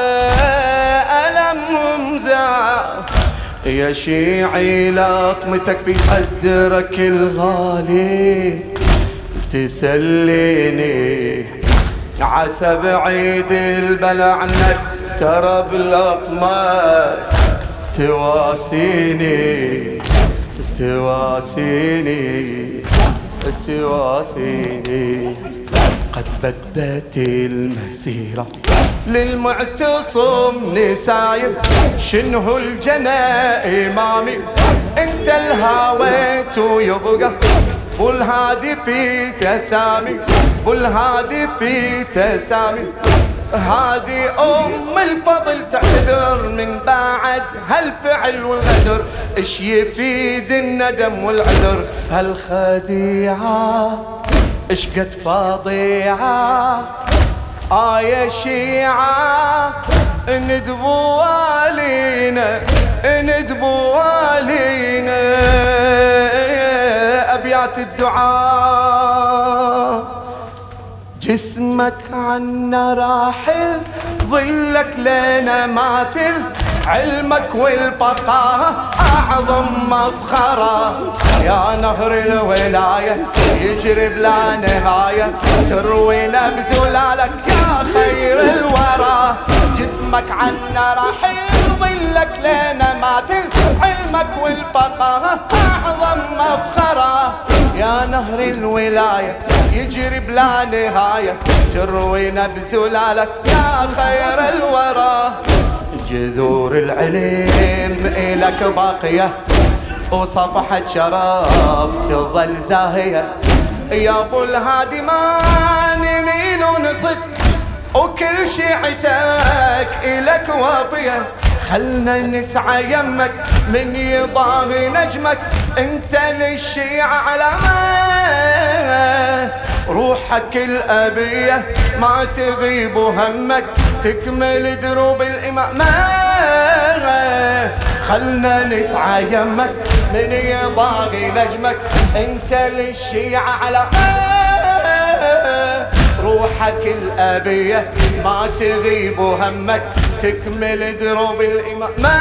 S1: ألمهم زاد. يا شيعي لطمتك في صدرك الغالي تسليني، عسى بعيد البلا عنك ترى بلطمك تواسيني تواسيني تواسيني. قد بدت المسيرة للمعتصم نسايب، شنه الجنى إمامي انت الهاويت ويبقى والهادي في تسامي والهادي في تسامي. هذه أم الفضل تعتذر من بعد هالفعل والغدر، إيش يفيد الندم والعذر هالخديعة إيش قد فاضيعة. آه يا شيعة ندبوا علينا ندبوا علينا أبيات الدعاء. جسمك عنا راحل ظلك لنا ماثل، علمك والبقاء أعظم مفخرة. يا نهر الولاية يجري بلا نهاية تروينا بزلالك يا خير الورى. جسمك عنا راحل ظلك لنا ماثل، علمك والبقاء أعظم مفخرة. يا نهر الولاية يجري بلا نهاية تروينا بزلالك يا خير الورى. جذور العلم إلك باقية وصفحة شرف تظل زاهية. يا ابو الهادي ما نميل ونصد وكل شيعتك إلك وافية. خلنا نسعى يمك من يضاهي نجمك انت للشيعة علامة. روحك الأبية ما تغيب همك تكمل دروب الإمامة. خلنا نسعى يمك من يضاهي نجمك انت للشيعة علامة. روحك الأبية ما تغيب همك تكمل دروب الإمامة.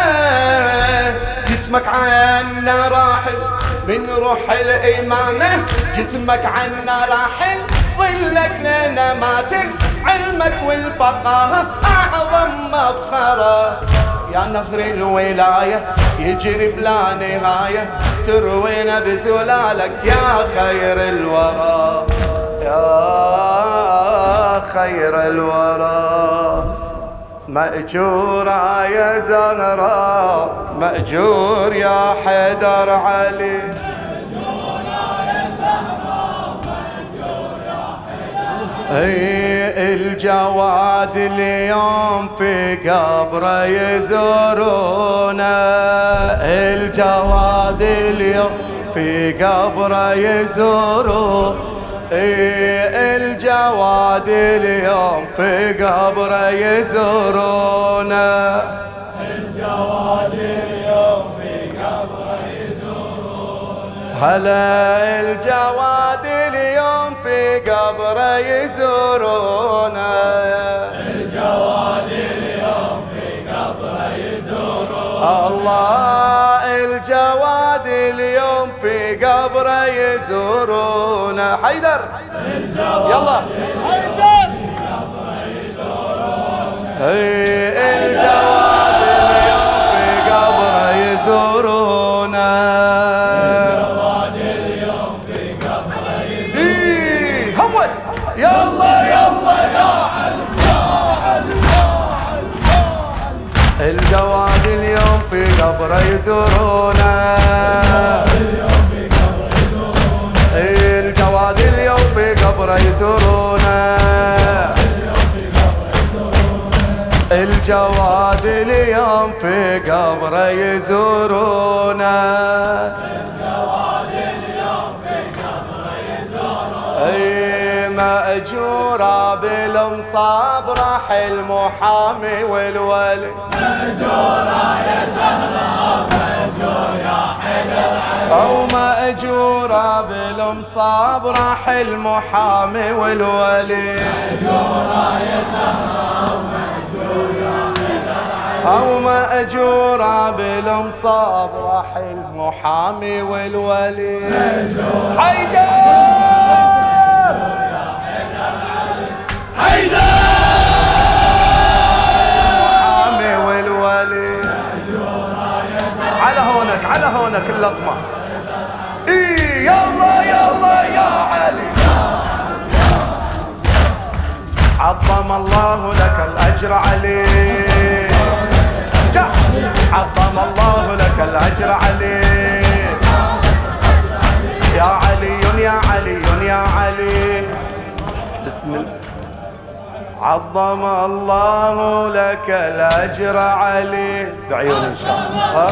S1: جسمك عنا راحل من روح الإمامة، جسمك عنا راحل ظلك لنا ماثل، علمك والبقاء أعظم مفخرة. يا نهر الولاية يجري بلا نهاية تروينا بزلالك يا خير الورى يا خير الورى. مأجورة يا زهراء مأجور يا حيدر علي، مأجورة يا زهراء مأجور يا حيدر علي. الجواد اليوم في قبره يزورونا، الجواد اليوم في قبره يزورون، الجواد اليوم في قبره يزورونا،
S2: الجواد اليوم في قبره يزورونا،
S1: هلا الجواد اليوم في قبره يزورونا،
S2: الجواد اليوم في قبره يزورونا،
S1: الله الجواد اليوم في قبره يزورونا. حيدر يلا
S2: حيدر
S1: الجواد اليوم في قبره يزورونا،
S2: الجواد اليوم في قبره يزورونا،
S1: هوس يلا يلا يا علي يا علي يا علي، الجواد اليوم في قبره يزورونا، الجواد اليوم في قبره يزورونا، الجواد اليوم في قبره يزورونا،
S2: الجواد اليوم في قبره يزورونا،
S1: اي مأجورة بالمصاب راح المحامي والولي،
S2: مأجورة يا زهرة مأجور يا حيدر علي،
S1: أو مأجورة بالمصاب راح المحامي والولي،
S2: مأجورة يا زهرة مأجور يا حيدر علي،
S1: أو مأجورة بالمصاب راح المحامي والولي. حيدر المحامي والولي، على هونك على هونك اللطمة، إيه يلا يلا يا علي، عظم الله لك الأجر علي، عظم الله لك الأجر علي، يا علي يا علي يا علي، بسم الله. عظم الله لك الأجر علي، بعيون إن شاء الله.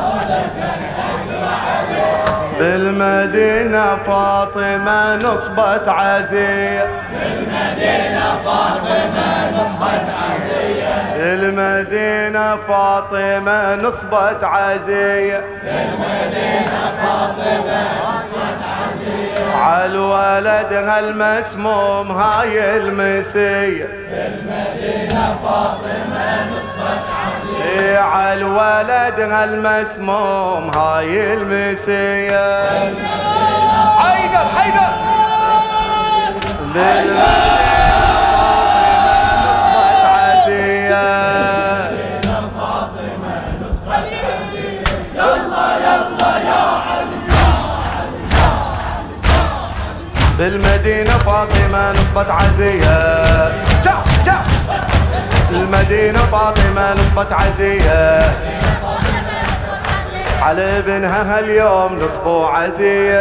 S1: بالمدينة فاطمة نصبت عزية،
S2: بالمدينة فاطمة نصبت عزية،
S1: بالمدينة فاطمة نصبت عزية،
S2: بالمدينة فاطمة نصبت عزية،
S1: عالولدها المسموم هاي المسية،
S2: بالمدينة فاطمة نصبت عزية،
S1: عالولدها المسموم هاي المسية. حيدر حيدر بالمدينة فاطمة نصبت عزية،
S2: فاطمة نصبت عزية، يلا يلا يا علي
S1: بالمدينة فاطمة نصبت عزية، جا جا المدينة فاطمة نصبت عزية، على ابنها هاليوم نصبوا عزية.